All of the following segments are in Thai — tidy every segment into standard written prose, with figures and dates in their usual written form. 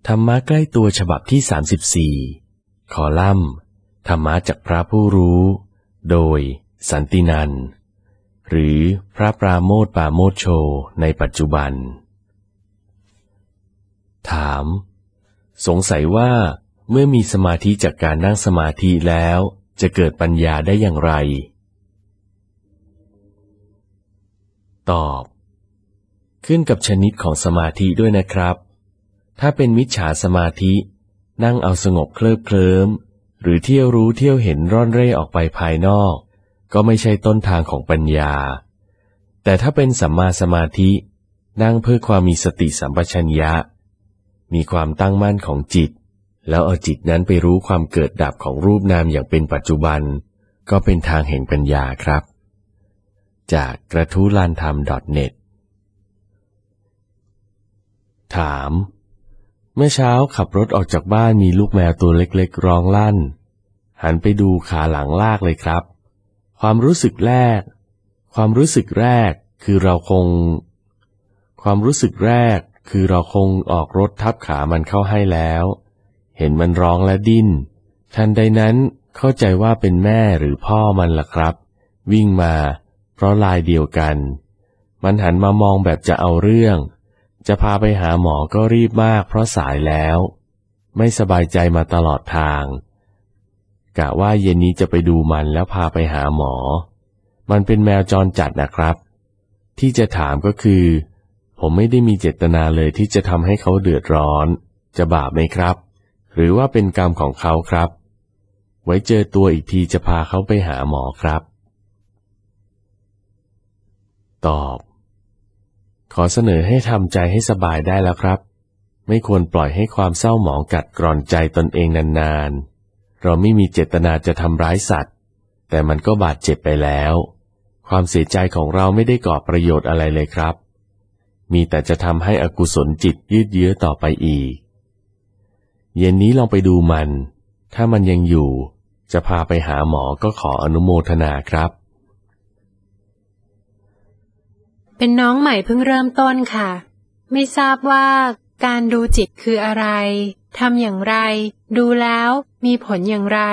ธรรมะใกล้ตัวฉบับที่34คอลัมน์ธรรมะจากพระผู้รู้โดยสันตินันท์หรือพระปราโมทย์ปราโมทย์โชในปัจจุบันถามสงสัยว่าเมื่อมีสมาธิจากการนั่งสมาธิแล้วจะเกิดปัญญาได้อย่างไรตอบขึ้นกับชนิดของสมาธิด้วยนะครับถ้าเป็นมิจฉาสมาธินั่งเอาสงบเคลิบเคลิ้มหรือเที่ยวรู้เที่ยวเห็นร่อนเร่ออกไปภายนอกก็ไม่ใช่ต้นทางของปัญญาแต่ถ้าเป็นสัมมาสมาธินั่งเพื่อความมีสติสัมปชัญญะมีความตั้งมั่นของจิตแล้วเอาจิตนั้นไปรู้ความเกิดดับของรูปนามอย่างเป็นปัจจุบันก็เป็นทางแห่งปัญญาครับจากกระทู้ลานธรรม .net ถามเมื่อเช้าขับรถออกจากบ้านมีลูกแมวตัวเล็กๆร้องลั่นหันไปดูขาหลังลากเลยครับความรู้สึกแรกคือเราคงออกรถทับขามันเข้าให้แล้วเห็นมันร้องและดิ้นทันใดนั้นเข้าใจว่าเป็นแม่หรือพ่อมันล่ะครับวิ่งมาเพราะลายเดียวกันมันหันมามองแบบจะเอาเรื่องจะพาไปหาหมอก็รีบมากเพราะสายแล้วไม่สบายใจมาตลอดทางกะว่าเย็นนี้จะไปดูมันแล้วพาไปหาหมอมันเป็นแมวจรจัดนะครับที่จะถามก็คือผมไม่ได้มีเจตนาเลยที่จะทำให้เขาเดือดร้อนจะบาปไหมครับหรือว่าเป็นกรรมของเขาครับไว้เจอตัวอีกทีจะพาเขาไปหาหมอครับตอบขอเสนอให้ทำใจให้สบายได้แล้วครับไม่ควรปล่อยให้ความเศร้าหมองกัดกร่อนใจตนเองนานๆเราไม่มีเจตนาจะทำร้ายสัตว์แต่มันก็บาดเจ็บไปแล้วความเสียใจของเราไม่ได้ก่อประโยชน์อะไรเลยครับมีแต่จะทำให้อกุศลจิตยืดเยื้อต่อไปอีกเย็นนี้ลองไปดูมันถ้ามันยังอยู่จะพาไปหาหมอก็ขออนุโมทนาครับเป็นน้องใหม่เพิ่งเริ่มต้นค่ะไม่ทราบว่าการดูจิตคืออะไรทำอย่างไรดูแล้วมีผลอย่างไร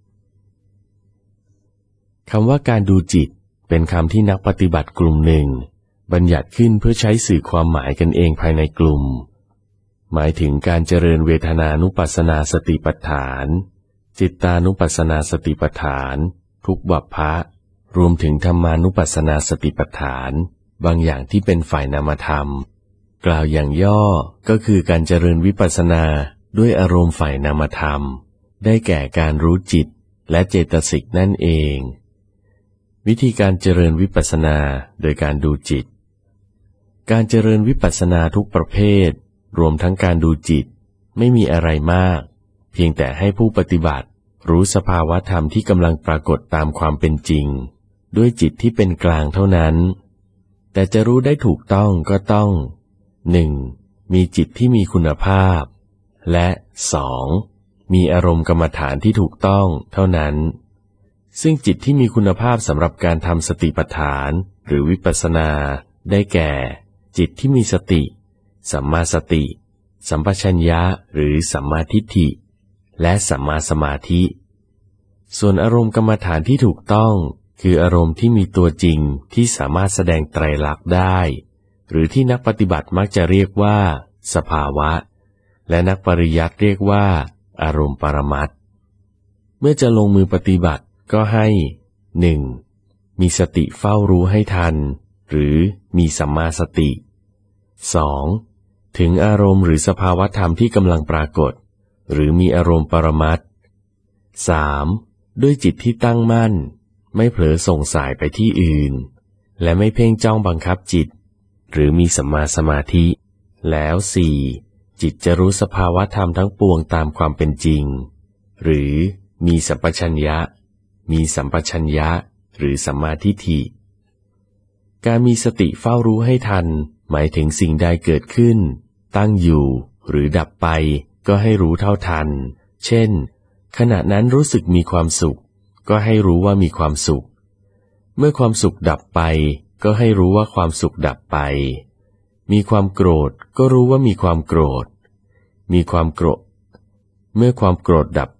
คำว่าการดูจิตเป็นคำที่นักปฏิบัติกลุ่มหนึ่งบัญญัติขึ้นเพื่อใช้สื่อความหมายกันเองภายในกลุ่มหมายถึงการเจริญเวทนานุปัสสนาสติปัฏฐานจิตตานุปัสสนาสติปัฏฐานทุกบัพพะรวมถึงธรรมานุปัสสนาสติปัฏฐานบางอย่างที่เป็นฝ่ายนามธรรมกล่าวอย่างย่อก็คือการเจริญวิปัสสนาด้วยอารมณ์ฝ่ายนามธรรมได้แก่การรู้จิตและเจตสิกนั่นเองวิธีการเจริญวิปัสสนาโดยการดูจิตการเจริญวิปัสสนาทุกประเภทรวมทั้งการดูจิตไม่มีอะไรมากเพียงแต่ให้ผู้ปฏิบัติรู้สภาวะธรรมที่กำลังปรากฏตามความเป็นจริงด้วยจิตที่เป็นกลางเท่านั้นแต่จะรู้ได้ถูกต้องก็ต้อง 1. มีจิตที่มีคุณภาพและ 2. มีอารมณ์กรรมฐานที่ถูกต้องเท่านั้นซึ่งจิตที่มีคุณภาพสำหรับการทำสติปัฏฐานหรือวิปัสสนาได้แก่จิตที่มีสติสัมมาสติสัมปชัญญะหรือสัมมาทิฏฐิและสัมมาสมาธิส่วนอารมณ์กรรมฐานที่ถูกต้องคืออารมณ์ที่มีตัวจริงที่สามารถแสดงไตรลักษณ์ได้หรือที่นักปฏิบัติมักจะเรียกว่าสภาวะและนักปริยัติเรียกว่าอารมณ์ปรมัตถ์เมื่อจะลงมือปฏิบัติก็ให้ 1. มีสติเฝ้ารู้ให้ทันหรือมีสัมมาสติ 2. ถึงอารมณ์หรือสภาวะธรรมที่กำลังปรากฏหรือมีอารมณ์ปรมัตถ์ 3. ด้วยจิตที่ตั้งมั่นไม่เผลอส่งสายไปที่อื่นและไม่เพ่งจ้องบังคับจิตหรือมีสัมมาสมาธิแล้ว 4. จิตจะรู้สภาวะธรรมทั้งปวงตามความเป็นจริงหรือมีสัมปชัญญะหรือสัมมาทิฏฐิการมีสติเฝ้ารู้ให้ทันหมายถึงสิ่งใดเกิดขึ้นตั้งอยู่หรือดับไปก็ให้รู้เท่าทันเช่นขณะนั้นรู้สึกมีความสุขก็ให้รู้ว่ามีความสุขเมื่อความสุขดับไปก็ให้รู้ว่าความสุขดับไปมีความโกรธก็รู้ว่ามีความโกรธมีความโกรธเมื่อความโกรธดั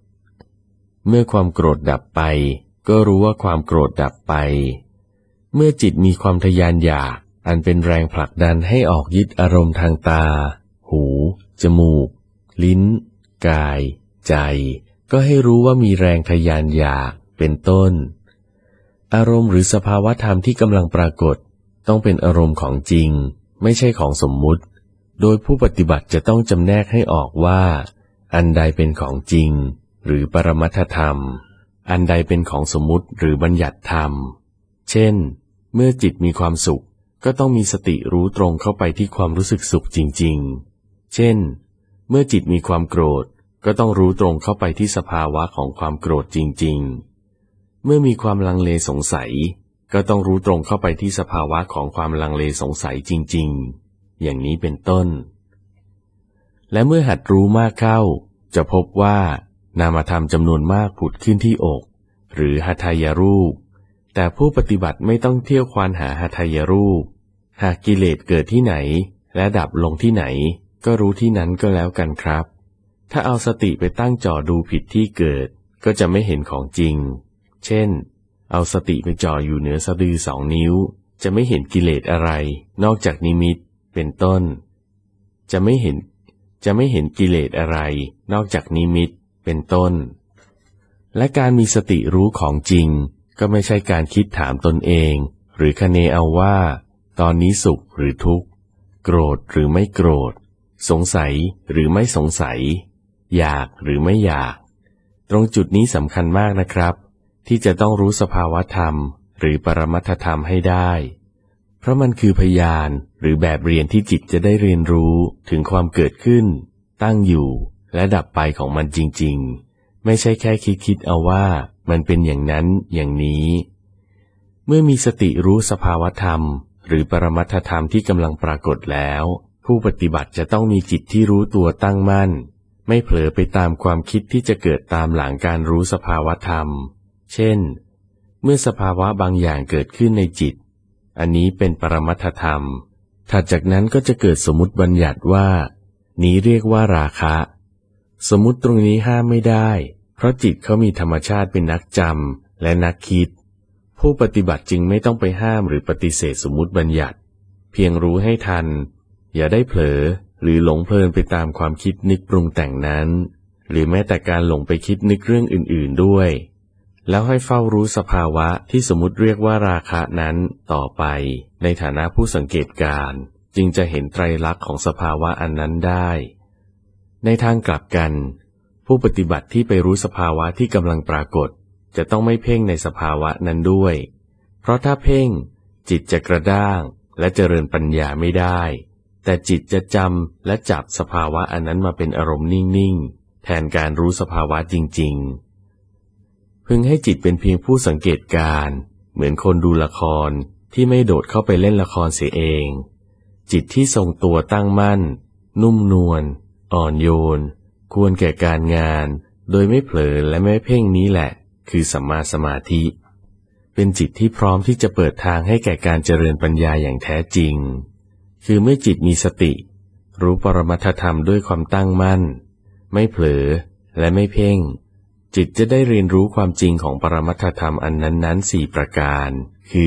บไปก็รู้ว่าความโกรธดับไปเมื่อจิตมีความทะยานอยากอันเป็นแรงผลักดันให้ออกยึดอารมณ์ทางตาหูจมูกลิ้นกายใจก็ให้รู้ว่ามีแรงทะยานอยากเป็นต้นอารมณ์หรือสภาวะธรรมที่กำลังปรากฏต้องเป็นอารมณ์ของจริงไม่ใช่ของสมมุติโดยผู้ปฏิบัติจะต้องจำแนกให้ออกว่าอันใดเป็นของจริงหรือปรมัตถธรรมอันใดเป็นของสมมุติหรือบัญญัติธรรมเช่นเมื่อจิตมีความสุขก็ต้องมีสติรู้ตรงเข้าไปที่ความรู้สึกสุขจริงๆเช่นเมื่อจิตมีความโกรธก็ต้องรู้ตรงเข้าไปที่สภาวะของความโกรธจริงๆเมื่อมีความลังเลสงสัยก็ต้องรู้ตรงเข้าไปที่สภาวะของความลังเลสงสัยจริงๆอย่างนี้เป็นต้นและเมื่อหัดรู้มากเข้าจะพบว่านามธรรมจำนวนมากผุดขึ้นที่อกหรือหทัยรูปแต่ผู้ปฏิบัติไม่ต้องเที่ยวควานหาหทัยรูปหากกิเลสเกิดที่ไหนและดับลงที่ไหนก็รู้ที่นั้นก็แล้วกันครับถ้าเอาสติไปตั้งจ่อดูผิดที่เกิดก็จะไม่เห็นของจริงเช่นเอาสติไปจ่ออยู่เหนือสะดือ2 นิ้วจะไม่เห็นกิเลสอะไรนอกจากนิมิตเป็นต้นจะไม่เห็นกิเลสอะไรนอกจากนิมิตเป็นต้นและการมีสติรู้ของจริงก็ไม่ใช่การคิดถามตนเองหรือคะเนเอาว่าตอนนี้สุขหรือทุกข์โกรธหรือไม่โกรธสงสัยหรือไม่สงสัยอยากหรือไม่อยากตรงจุดนี้สำคัญมากนะครับที่จะต้องรู้สภาวธรรมหรือปรมัตถธรรมให้ได้เพราะมันคือพยานหรือแบบเรียนที่จิตจะได้เรียนรู้ถึงความเกิดขึ้นตั้งอยู่และดับไปของมันจริงๆไม่ใช่แค่คิดเอาว่ามันเป็นอย่างนั้นอย่างนี้เมื่อมีสติรู้สภาวธรรมหรือปรมัตถธรรมที่กำลังปรากฏแล้วผู้ปฏิบัติจะต้องมีจิตที่รู้ตัวตั้งมั่นไม่เผลอไปตามความคิดที่จะเกิดตามหลังการรู้สภาวธรรมเช่นเมื่อสภาวะบางอย่างเกิดขึ้นในจิตอันนี้เป็นปรมัตถธรรมถัดจากนั้นก็จะเกิดสมมุติบัญญัติว่านี้เรียกว่าราคะสมมุติตรงนี้ห้ามไม่ได้เพราะจิตเขามีธรรมชาติเป็นนักจำและนักคิดผู้ปฏิบัติจึงไม่ต้องไปห้ามหรือปฏิเสธสมมุติบัญญัติเพียงรู้ให้ทันอย่าได้เผลอหรือหลงเพลินไปตามความคิดนึกปรุงแต่งนั้นหรือแม้แต่การหลงไปคิดนึกเรื่องอื่นๆด้วยแล้วให้เฝ้ารู้สภาวะที่สมมุติเรียกว่าราคะนั้นต่อไปในฐานะผู้สังเกตการณ์จึงจะเห็นไตรลักษณ์ของสภาวะอันนั้นได้ในทางกลับกันผู้ปฏิบัติที่ไปรู้สภาวะที่กำลังปรากฏจะต้องไม่เพ่งในสภาวะนั้นด้วยเพราะถ้าเพ่งจิตจะกระด้างและเจริญปัญญาไม่ได้แต่จิตจะจำและจับสภาวะอันนั้นมาเป็นอารมณ์นิ่งๆแทนการรู้สภาวะจริงๆพึงให้จิตเป็นเพียงผู้สังเกตการณ์เหมือนคนดูละครที่ไม่โดดเข้าไปเล่นละครเสียเองจิตที่ทรงตัวตั้งมั่นนุ่มนวลอ่อนโยนควรแก่การงานโดยไม่เผลอและไม่เพ่งนี้แหละคือสัมมาสมาธิเป็นจิตที่พร้อมที่จะเปิดทางให้แก่การเจริญปัญญาอย่างแท้จริงคือเมื่อจิตมีสติรู้ปรมัตถธรรมด้วยความตั้งมั่นไม่เผลอและไม่เพ่งจิตจะได้เรียนรู้ความจริงของปรมัตถธรรมอันนั้นๆ4ประการคือ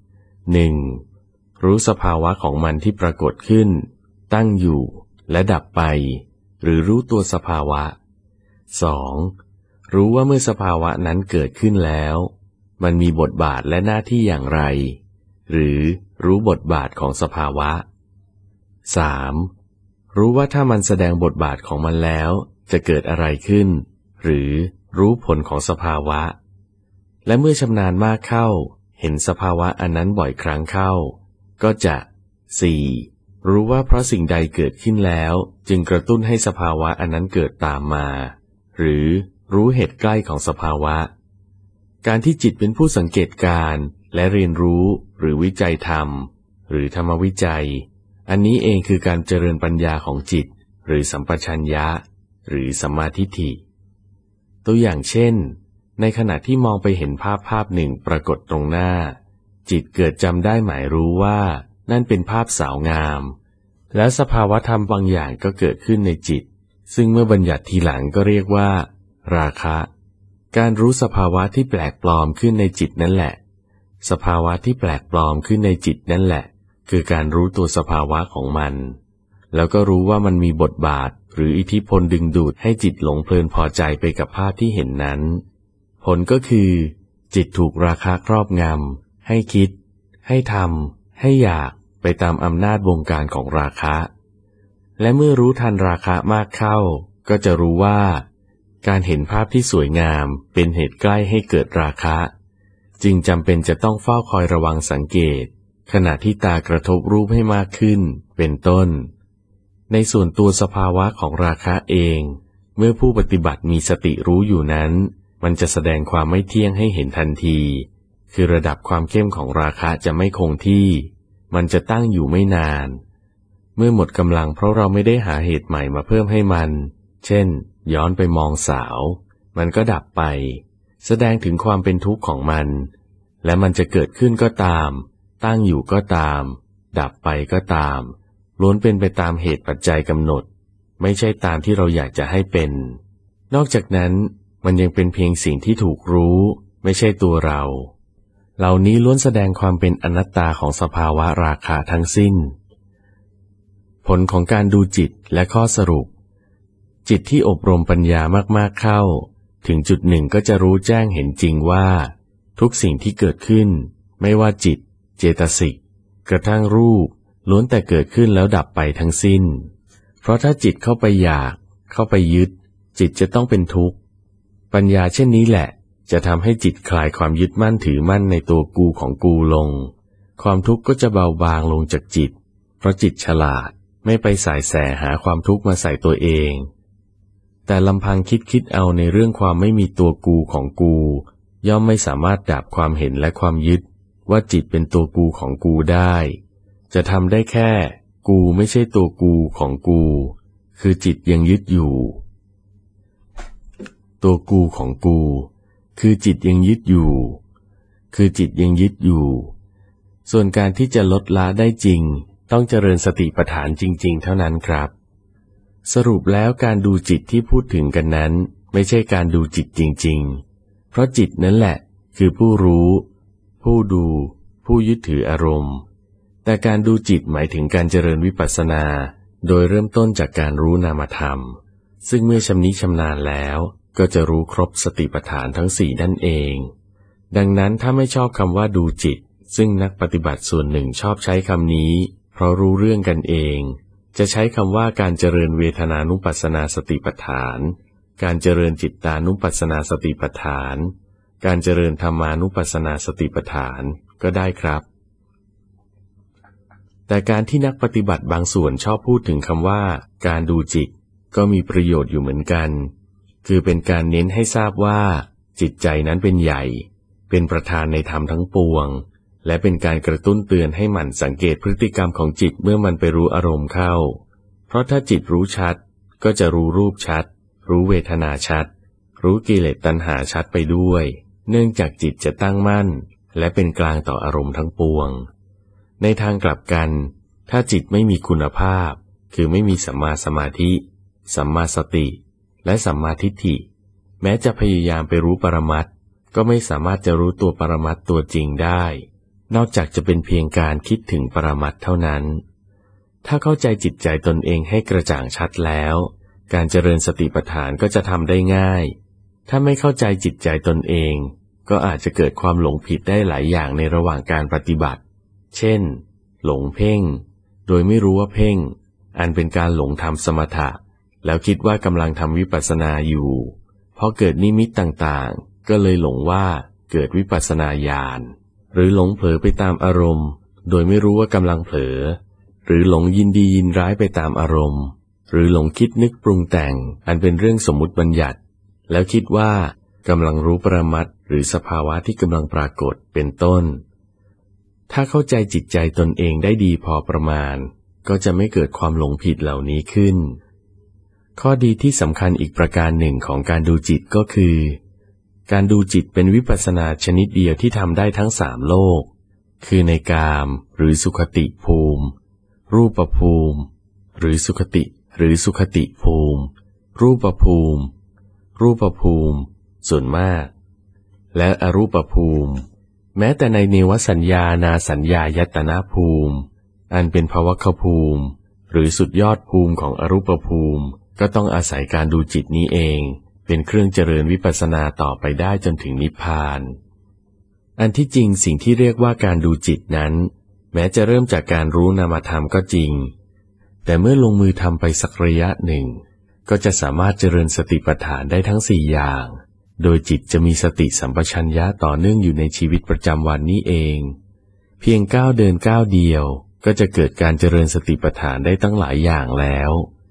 1. รู้สภาวะของมันที่ปรากฏขึ้นตั้งอยู่และดับไปหรือรู้ตัวสภาวะ 2. รู้ว่าเมื่อสภาวะนั้นเกิดขึ้นแล้วมันมีบทบาทและหน้าที่อย่างไรหรือรู้บทบาทของสภาวะ 3. รู้ว่าถ้ามันแสดงบทบาทของมันแล้วจะเกิดอะไรขึ้นหรือรู้ผลของสภาวะและเมื่อชำนาญมากเข้าเห็นสภาวะอันนั้นบ่อยครั้งเข้าก็จะ 4. รู้ว่าเพราะสิ่งใดเกิดขึ้นแล้วจึงกระตุ้นให้สภาวะอันนั้นเกิดตามมาหรือรู้เหตุใกล้ของสภาวะการที่จิตเป็นผู้สังเกตการและเรียนรู้หรือวิจัยธรรมหรือธรรมวิจัยอันนี้เองคือการเจริญปัญญาของจิตหรือสัมปชัญญะหรือสัมมาทิฏฐิตัวอย่างเช่นในขณะที่มองไปเห็นภาพหนึ่งปรากฏตรงหน้าจิตเกิดจำได้หมายรู้ว่านั่นเป็นภาพสาวงามแล้วสภาวธรรมบางอย่างก็เกิดขึ้นในจิตซึ่งเมื่อบัญญัติทีหลังก็เรียกว่าราคะการรู้สภาวะที่แปลกปลอมขึ้นในจิตนั่นแหละสภาวะที่แปลกปลอมขึ้นในจิตนั่นแหละคือการรู้ตัวสภาวะของมันแล้วก็รู้ว่ามันมีบทบาทหรืออิทธิพลดึงดูดให้จิตหลงเพลินพอใจไปกับภาพที่เห็นนั้นผลก็คือจิตถูกราคะครอบงำให้คิดให้ทำให้อยากไปตามอำนาจวงการของราคะและเมื่อรู้ทันราคะมากเข้าก็จะรู้ว่าการเห็นภาพที่สวยงามเป็นเหตุใกล้ให้เกิดราคะจึงจำเป็นจะต้องเฝ้าคอยระวังสังเกตขณะที่ตากระทบรูปให้มากขึ้นเป็นต้นในส่วนตัวสภาวะของราคะเองเมื่อผู้ปฏิบัติมีสติรู้อยู่นั้นมันจะแสดงความไม่เที่ยงให้เห็นทันทีคือระดับความเข้มของราคะจะไม่คงที่มันจะตั้งอยู่ไม่นานเมื่อหมดกำลังเพราะเราไม่ได้หาเหตุใหม่มาเพิ่มให้มันเช่นย้อนไปมองสาวมันก็ดับไปแสดงถึงความเป็นทุกข์ของมันและมันจะเกิดขึ้นก็ตามตั้งอยู่ก็ตามดับไปก็ตามล้วนเป็นไปตามเหตุปัจจัยกำหนดไม่ใช่ตามที่เราอยากจะให้เป็นนอกจากนั้นมันยังเป็นเพียงสิ่งที่ถูกรู้ไม่ใช่ตัวเราเหล่านี้ล้วนแสดงความเป็นอนัตตาของสภาวะราคะทั้งสิ้นผลของการดูจิตและข้อสรุปจิตที่อบรมปัญญามากๆเข้าถึงจุดหนึ่งก็จะรู้แจ้งเห็นจริงว่าทุกสิ่งที่เกิดขึ้นไม่ว่าจิตเจตสิกกระทั่งรูปล้วนแต่เกิดขึ้นแล้วดับไปทั้งสิ้นเพราะถ้าจิตเข้าไปอยากเข้าไปยึดจิตจะต้องเป็นทุกข์ปัญญาเช่นนี้แหละจะทำให้จิตคลายความยึดมั่นถือมั่นในตัวกูของกูลงความทุกข์ก็จะเบาบางลงจากจิตเพราะจิตฉลาดไม่ไปสายแสหาความทุกข์มาใส่ตัวเองแต่ลำพังคิดเอาในเรื่องความไม่มีตัวกูของกูย่อมไม่สามารถดับความเห็นและความยึดว่าจิตเป็นตัวกูของกูได้จะทำได้แค่กูไม่ใช่ตัวกูของกูคือจิตยังยึดอยู่ตัวกูของกูคือจิตยังยึดอยู่คือจิตยังยึดอยู่ส่วนการที่จะลดละได้จริงต้องเจริญสติปัฏฐานจริงๆเท่านั้นครับสรุปแล้วการดูจิตที่พูดถึงกันนั้นไม่ใช่การดูจิตจริงๆเพราะจิตนั่นแหละคือผู้รู้ผู้ดูผู้ยึดถืออารมณ์แต่การดูจิตหมายถึงการเจริญวิปัสสนาโดยเริ่มต้นจากการรู้นามธรรมซึ่งเมื่อชำนิชำนาญแล้วก็จะรู้ครบสติปัฏฐานทั้ง4นั่นเองดังนั้นถ้าไม่ชอบคำว่าดูจิตซึ่งนักปฏิบัติส่วนหนึ่งชอบใช้คำนี้เพราะรู้เรื่องกันเองจะใช้คำว่าการเจริญเวทนานุปัสสนาสติปัฏฐานการเจริญจิตตานุปัสสนาสติปัฏฐานการเจริญธรรมานุปัสสนาสติปัฏฐานก็ได้ครับแต่การที่นักปฏิบัติบางส่วนชอบพูดถึงคำว่าการดูจิตก็มีประโยชน์อยู่เหมือนกันคือเป็นการเน้นให้ทราบว่าจิตใจนั้นเป็นใหญ่เป็นประธานในธรรมทั้งปวงและเป็นการกระตุ้นเตือนให้หมั่นสังเกตพฤติกรรมของจิตเมื่อมันไปรู้อารมณ์เข้าเพราะถ้าจิตรู้ชัดก็จะรู้รูปชัดรู้เวทนาชัดรู้กิเลสตัณหาชัดไปด้วยเนื่องจากจิตจะตั้งมั่นและเป็นกลางต่ออารมณ์ทั้งปวงในทางกลับกันถ้าจิตไม่มีคุณภาพคือไม่มีสัมมาสมาธิสัมมาสติและสัมมาทิฏฐิแม้จะพยายามไปรู้ปรมัตถ์ก็ไม่สามารถจะรู้ตัวปรมัตถ์ตัวจริงได้นอกจากจะเป็นเพียงการคิดถึงปรมัตถ์เท่านั้นถ้าเข้าใจจิตใจตนเองให้กระจ่างชัดแล้วการเจริญสติปัฏฐานก็จะทำได้ง่ายถ้าไม่เข้าใจจิตใจตนเองก็อาจจะเกิดความหลงผิดได้หลายอย่างในระหว่างการปฏิบัติเช่นหลงเพ่งโดยไม่รู้ว่าเพ่งอันเป็นการหลงทำสมถะแล้วคิดว่ากำลังทำวิปัสสนาอยู่พอเกิดนิมิตต่างๆก็เลยหลงว่าเกิดวิปัสสนาญาณหรือหลงเผลอไปตามอารมณ์โดยไม่รู้ว่ากำลังเผลอหรือหลงยินดียินร้ายไปตามอารมณ์หรือหลงคิดนึกปรุงแต่งอันเป็นเรื่องสมมุติบัญญัติแล้วคิดว่ากำลังรู้ปรมัตถ์หรือสภาวะที่กำลังปรากฏเป็นต้นถ้าเข้าใจจิตใจตนเองได้ดีพอประมาณก็จะไม่เกิดความหลงผิดเหล่านี้ขึ้นข้อดีที่สำคัญอีกประการหนึ่งของการดูจิตก็คือการดูจิตเป็นวิปัสสนาชนิดเดียวที่ทำได้ทั้ง3โลกคือในกามหรือสุขติภูมิรูปภูมิหรือสุขติภูมิรูปภูมิรูปภูมิส่วนมากและอรูปภูมิแม้แต่ในเนวสัญญานาสัญญายตนะภูมิอันเป็นภวคภูมิหรือสุดยอดภูมิของอรูปภูมิก็ต้องอาศัยการดูจิตนี้เองเป็นเครื่องเจริญวิปัสสนาต่อไปได้จนถึงนิพพานอันที่จริงสิ่งที่เรียกว่าการดูจิตนั้นแม้จะเริ่มจากการรู้นามธรรมก็จริงแต่เมื่อลงมือทำไปสักระยะหนึ่งก็จะสามารถเจริญสติปัฏฐานได้ทั้งสี่อย่างโดยจิตจะมีสติสัมปชัญญะต่อเนื่องอยู่ในชีวิตประจำวันนี้เองเพียงก้าวเดินก้าวเดียวก็จะเกิดการเจริญสติปัฏฐานได้ตั้งหลายอย่างแล้ว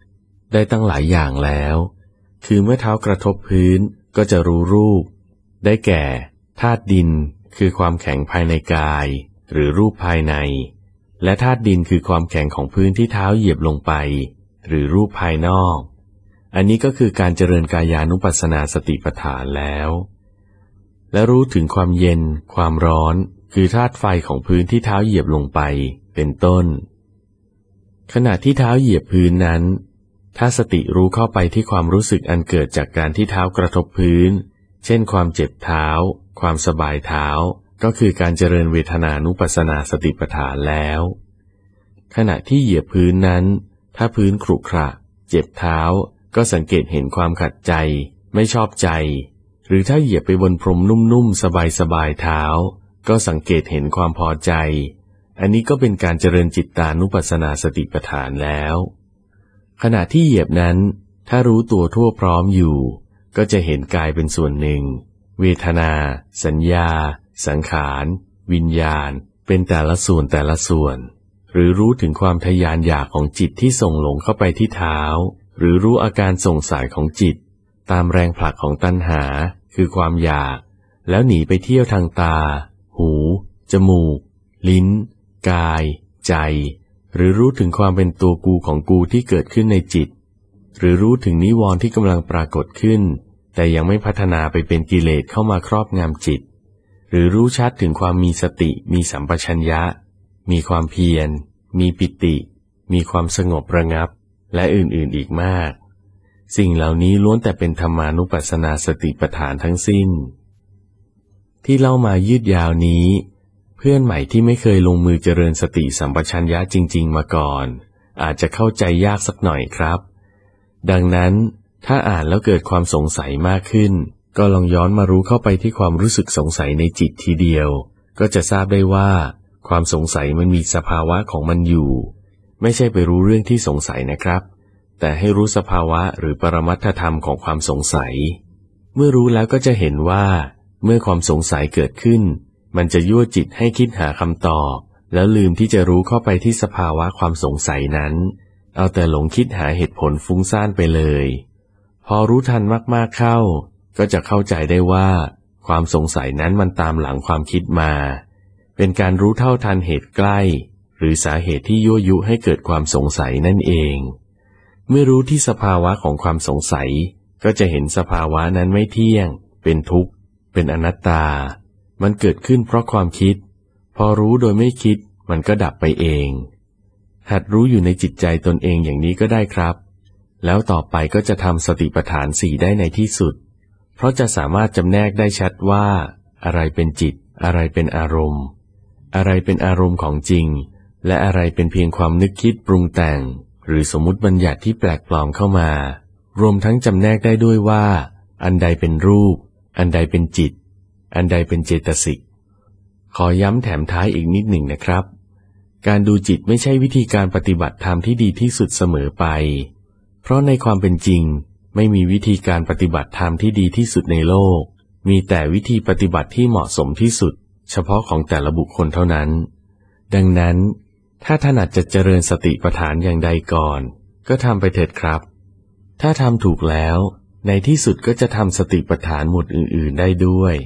คือเมื่อเท้ากระทบพื้นก็จะรู้รูปได้แก่ธาตุดินคือความแข็งภายในกายหรือรูปภายในและธาตุดินคือความแข็งของพื้นที่เท้าเหยียบลงไปหรือรูปภายนอกอันนี้ก็คือการเจริญกายานุปัสสนาสติปัฏฐานแล้วและรู้ถึงความเย็นความร้อนคือธาตุไฟของพื้นที่เท้าเหยียบลงไปเป็นต้นขณะที่เท้าเหยียบพื้นนั้นถ้าสติรู้เข้าไปที่ความรู้สึกอันเกิดจากการที่เท้ากระทบพื้นเช่นความเจ็บเท้าความสบายเท้าก็คือการเจริญเวทนานุปัสสนาสติปัฏฐานแล้วขณะที่เหยียบพื้นนั้นถ้าพื้นขรุขระเจ็บเท้าก็สังเกตเห็นความขัดใจไม่ชอบใจหรือถ้าเหยียบไปบนพรมนุ่มๆสบายๆเท้าก็สังเกตเห็นความพอใจอันนี้ก็เป็นการเจริญจิตตานุปัสสนาสติปัฏฐานแล้วขณะที่เหยียบนั้นถ้ารู้ตัวทั่วพร้อมอยู่ก็จะเห็นกายเป็นส่วนหนึ่งเวทนาสัญญาสังขารวิญญาณเป็นแต่ละส่วนหรือรู้ถึงความทะยานอยากของจิตที่ส่งหลงเข้าไปที่เท้าหรือรู้อาการส่งสายของจิตตามแรงผลักของตัณหาคือความอยากแล้วหนีไปเที่ยวทางตาหูจมูกลิ้นกายใจหรือรู้ถึงความเป็นตัวกูของกูที่เกิดขึ้นในจิตหรือรู้ถึงนิวรณ์ที่กำลังปรากฏขึ้นแต่ยังไม่พัฒนาไปเป็นกิเลสเข้ามาครอบงำจิตหรือรู้ชัดถึงความมีสติมีสัมปชัญญะมีความเพียรมีปิติมีความสงบระงับและอื่นๆอีกมากสิ่งเหล่านี้ล้วนแต่เป็นธรรมานุปัสสนาสติปัฏฐานทั้งสิ้นที่เล่ามายืดยาวนี้เพื่อนใหม่ที่ไม่เคยลงมือเจริญสติสัมปชัญญะจริงๆมาก่อนอาจจะเข้าใจยากสักหน่อยครับดังนั้นถ้าอ่านแล้วเกิดความสงสัยมากขึ้นก็ลองย้อนมารู้เข้าไปที่ความรู้สึกสงสัยในจิตทีเดียวก็จะทราบได้ว่าความสงสัยมันมีสภาวะของมันอยู่ไม่ใช่ไปรู้เรื่องที่สงสัยนะครับแต่ให้รู้สภาวะหรือปรมัตถธรรมของความสงสัยเมื่อรู้แล้วก็จะเห็นว่าเมื่อความสงสัยเกิดขึ้นมันจะยั่วจิตให้คิดหาคำตอบแล้วลืมที่จะรู้เข้าไปที่สภาวะความสงสัยนั้นเอาแต่หลงคิดหาเหตุผลฟุ้งซ่านไปเลยพอรู้ทันมากๆเข้าก็จะเข้าใจได้ว่าความสงสัยนั้นมันตามหลังความคิดมาเป็นการรู้เท่าทันเหตุใกล้หรือสาเหตุที่ยั่วยุให้เกิดความสงสัยนั่นเองเมื่อรู้ที่สภาวะของความสงสัยก็จะเห็นสภาวะนั้นไม่เที่ยงเป็นทุกข์เป็นอนัตตามันเกิดขึ้นเพราะความคิดพอรู้โดยไม่คิดมันก็ดับไปเองหัดรู้อยู่ในจิตใจตนเองอย่างนี้ก็ได้ครับแล้วต่อไปก็จะทำสติปัฏฐาน4ได้ในที่สุดเพราะจะสามารถจำแนกได้ชัดว่าอะไรเป็นจิตอะไรเป็นอารมณ์อะไรเป็นอารมณ์ของจริงและอะไรเป็นเพียงความนึกคิดปรุงแต่งหรือสมมุติบัญญัติที่แปลกปลอมเข้ามารวมทั้งจำแนกได้ด้วยว่าอันใดเป็นรูปอันใดเป็นจิตอันใดเป็นเจตสิกขอย้ำแถมท้ายอีกนิดหนึ่งนะครับการดูจิตไม่ใช่วิธีการปฏิบัติธรรมที่ดีที่สุดเสมอไปเพราะในความเป็นจริงไม่มีวิธีการปฏิบัติธรรมที่ดีที่สุดในโลกมีแต่วิธีปฏิบัติที่เหมาะสมที่สุดเฉพาะของแต่ละบุคคลเท่านั้นดังนั้นถ้าถนัดจะเจริญสติปัฏฐานอย่างใดก่อนก็ทำไปเถิดครับถ้าทำถูกแล้วในที่สุดก็จะทำสติปัฏฐานหมวดอื่นๆได้ด้วย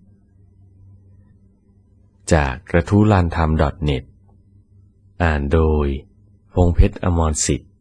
จากกระทู้ลานธรรม .net อ่านโดยพงษ์เพชรอมรสิทธิ์